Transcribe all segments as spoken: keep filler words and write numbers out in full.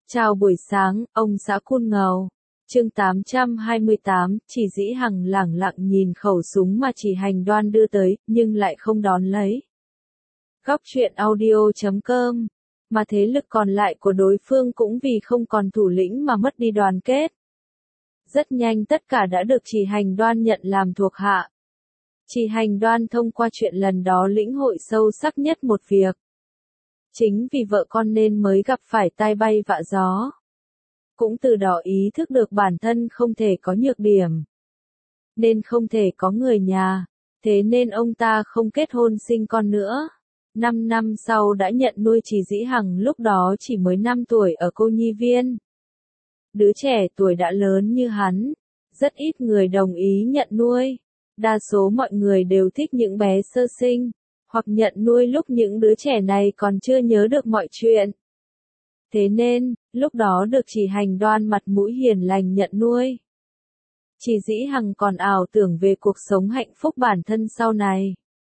Chào buổi sáng, ông xã Cun Ngầu. Chương tám trăm hai mươi tám, Chỉ Dĩ Hằng lẳng lặng nhìn khẩu súng mà Chỉ Hành Đoan đưa tới, nhưng lại không đón lấy. Góc truyện audio chấm com. Mà thế lực còn lại của đối phương cũng vì không còn thủ lĩnh mà mất đi đoàn kết. Rất nhanh tất cả đã được Chỉ Hành Đoan nhận làm thuộc hạ. Chỉ Hành Đoan thông qua chuyện lần đó lĩnh hội sâu sắc nhất một việc. Chính vì vợ con nên mới gặp phải tai bay vạ gió. Cũng từ đó ý thức được bản thân không thể có nhược điểm. Nên không thể có người nhà. Thế nên ông ta không kết hôn sinh con nữa. Năm năm sau đã nhận nuôi Chỉ Dĩ Hằng, lúc đó chỉ mới năm tuổi ở cô nhi viên. Đứa trẻ tuổi đã lớn như hắn. Rất ít người đồng ý nhận nuôi. Đa số mọi người đều thích những bé sơ sinh. Hoặc nhận nuôi lúc những đứa trẻ này còn chưa nhớ được mọi chuyện. Thế nên, lúc đó được Chỉ Hành Đoan mặt mũi hiền lành nhận nuôi. Chỉ Dĩ Hằng còn ảo tưởng về cuộc sống hạnh phúc bản thân sau này.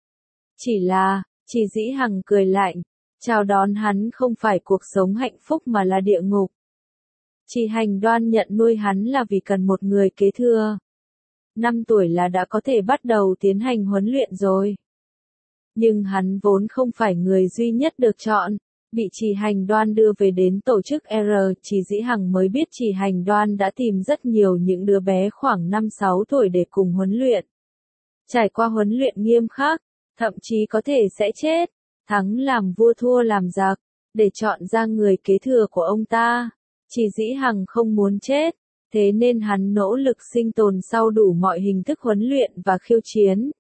Chỉ là, Chỉ Dĩ Hằng cười lạnh, chào đón hắn không phải cuộc sống hạnh phúc mà là địa ngục. Chỉ Hành Đoan nhận nuôi hắn là vì cần một người kế thừa. Năm tuổi là đã có thể bắt đầu tiến hành huấn luyện rồi. Nhưng hắn vốn không phải người duy nhất được chọn, bị Chỉ Hành Đoan đưa về đến tổ chức R, Chỉ Dĩ Hằng mới biết Chỉ Hành Đoan đã tìm rất nhiều những đứa bé khoảng năm sáu tuổi để cùng huấn luyện. Trải qua huấn luyện nghiêm khắc, thậm chí có thể sẽ chết, thắng làm vua thua làm giặc, để chọn ra người kế thừa của ông ta. Chỉ Dĩ Hằng không muốn chết, thế nên hắn nỗ lực sinh tồn sau đủ mọi hình thức huấn luyện và khiêu chiến.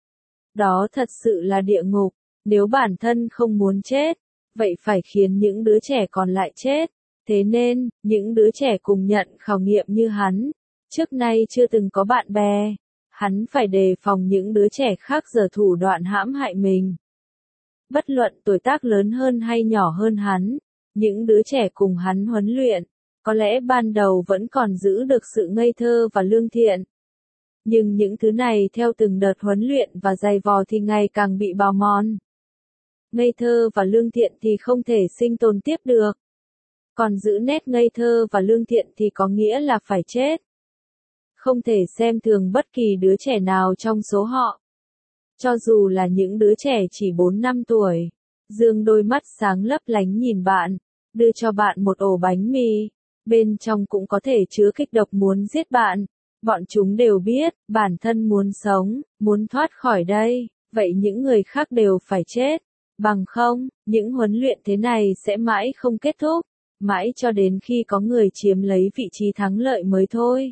Đó thật sự là địa ngục, nếu bản thân không muốn chết, vậy phải khiến những đứa trẻ còn lại chết. Thế nên, những đứa trẻ cùng nhận khảo nghiệm như hắn, trước nay chưa từng có bạn bè, hắn phải đề phòng những đứa trẻ khác giở thủ đoạn hãm hại mình. Bất luận tuổi tác lớn hơn hay nhỏ hơn hắn, những đứa trẻ cùng hắn huấn luyện, có lẽ ban đầu vẫn còn giữ được sự ngây thơ và lương thiện. Nhưng những thứ này theo từng đợt huấn luyện và dày vò thì ngày càng bị bào mòn. Ngây thơ và lương thiện thì không thể sinh tồn tiếp được. Còn giữ nét ngây thơ và lương thiện thì có nghĩa là phải chết. Không thể xem thường bất kỳ đứa trẻ nào trong số họ. Cho dù là những đứa trẻ chỉ bốn năm tuổi, dương đôi mắt sáng lấp lánh nhìn bạn, đưa cho bạn một ổ bánh mì, bên trong cũng có thể chứa kịch độc muốn giết bạn. Bọn chúng đều biết, bản thân muốn sống, muốn thoát khỏi đây, vậy những người khác đều phải chết. Bằng không, những huấn luyện thế này sẽ mãi không kết thúc, mãi cho đến khi có người chiếm lấy vị trí thắng lợi mới thôi.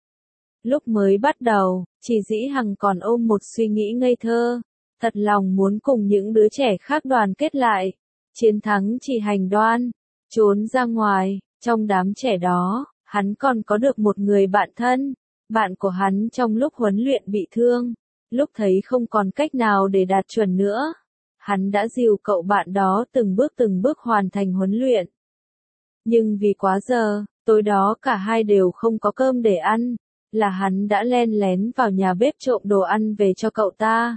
Lúc mới bắt đầu, Chỉ Dĩ Hằng còn ôm một suy nghĩ ngây thơ, thật lòng muốn cùng những đứa trẻ khác đoàn kết lại, chiến thắng Chỉ Hành Đoan, trốn ra ngoài. Trong đám trẻ đó, hắn còn có được một người bạn thân. Bạn của hắn trong lúc huấn luyện bị thương, lúc thấy không còn cách nào để đạt chuẩn nữa, hắn đã dìu cậu bạn đó từng bước từng bước hoàn thành huấn luyện. Nhưng vì quá giờ, tối đó cả hai đều không có cơm để ăn, là hắn đã len lén vào nhà bếp trộm đồ ăn về cho cậu ta.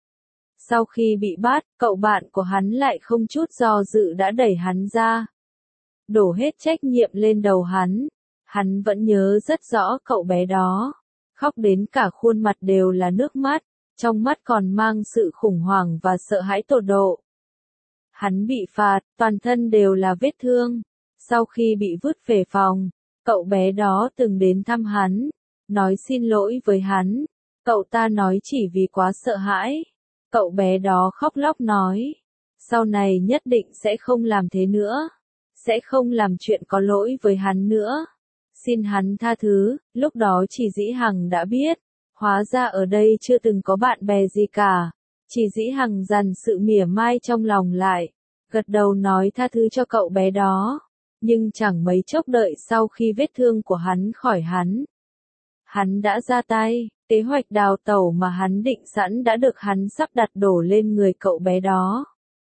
Sau khi bị bắt, cậu bạn của hắn lại không chút do dự đã đẩy hắn ra, đổ hết trách nhiệm lên đầu hắn. Hắn vẫn nhớ rất rõ cậu bé đó, khóc đến cả khuôn mặt đều là nước mắt, trong mắt còn mang sự khủng hoảng và sợ hãi tột độ. Hắn bị phạt, toàn thân đều là vết thương. Sau khi bị vứt về phòng, cậu bé đó từng đến thăm hắn, nói xin lỗi với hắn. Cậu ta nói chỉ vì quá sợ hãi. Cậu bé đó khóc lóc nói, sau này nhất định sẽ không làm thế nữa, sẽ không làm chuyện có lỗi với hắn nữa. Xin hắn tha thứ. Lúc đó Chỉ Dĩ Hằng đã biết, hóa ra ở đây chưa từng có bạn bè gì cả. Chỉ Dĩ Hằng dằn sự mỉa mai trong lòng lại, gật đầu nói tha thứ cho cậu bé đó. Nhưng chẳng mấy chốc đợi sau khi vết thương của hắn khỏi hắn, hắn đã ra tay, kế hoạch đào tẩu mà hắn định sẵn đã được hắn sắp đặt đổ lên người cậu bé đó.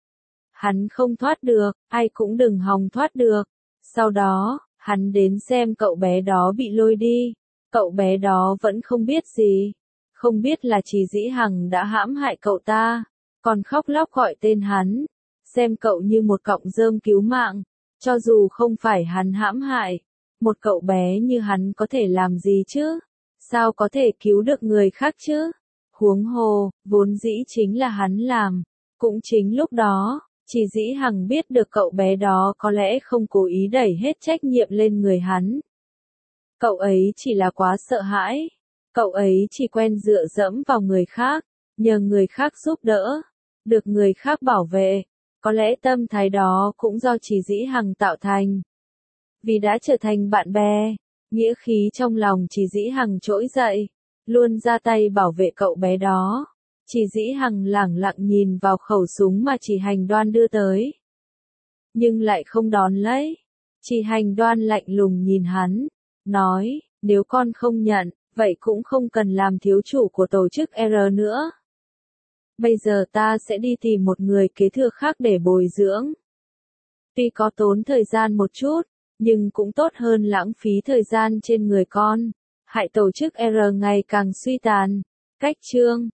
Hắn không thoát được, ai cũng đừng hòng thoát được. Sau đó, hắn đến xem cậu bé đó bị lôi đi. Cậu bé đó vẫn không biết gì. Không biết là Chỉ Dĩ Hằng đã hãm hại cậu ta. Còn khóc lóc gọi tên hắn. Xem cậu như một cọng rơm cứu mạng. Cho dù không phải hắn hãm hại, một cậu bé như hắn có thể làm gì chứ? Sao có thể cứu được người khác chứ? Huống hồ, vốn dĩ chính là hắn làm. Cũng chính lúc đó, Chỉ Dĩ Hằng biết được cậu bé đó có lẽ không cố ý đẩy hết trách nhiệm lên người hắn. Cậu ấy chỉ là quá sợ hãi. Cậu ấy chỉ quen dựa dẫm vào người khác, nhờ người khác giúp đỡ, được người khác bảo vệ. Có lẽ tâm thái đó cũng do Chỉ Dĩ Hằng tạo thành. Vì đã trở thành bạn bè, nghĩa khí trong lòng Chỉ Dĩ Hằng trỗi dậy, luôn ra tay bảo vệ cậu bé đó. Chỉ Dĩ Hằng lẳng lặng nhìn vào khẩu súng mà Chỉ Hành Đoan đưa tới, nhưng lại không đón lấy. Chỉ Hành Đoan lạnh lùng nhìn hắn, nói, nếu con không nhận, vậy cũng không cần làm thiếu chủ của tổ chức R nữa. Bây giờ ta sẽ đi tìm một người kế thừa khác để bồi dưỡng. Tuy có tốn thời gian một chút, nhưng cũng tốt hơn lãng phí thời gian trên người con, hại tổ chức R ngày càng suy tàn. Cách chương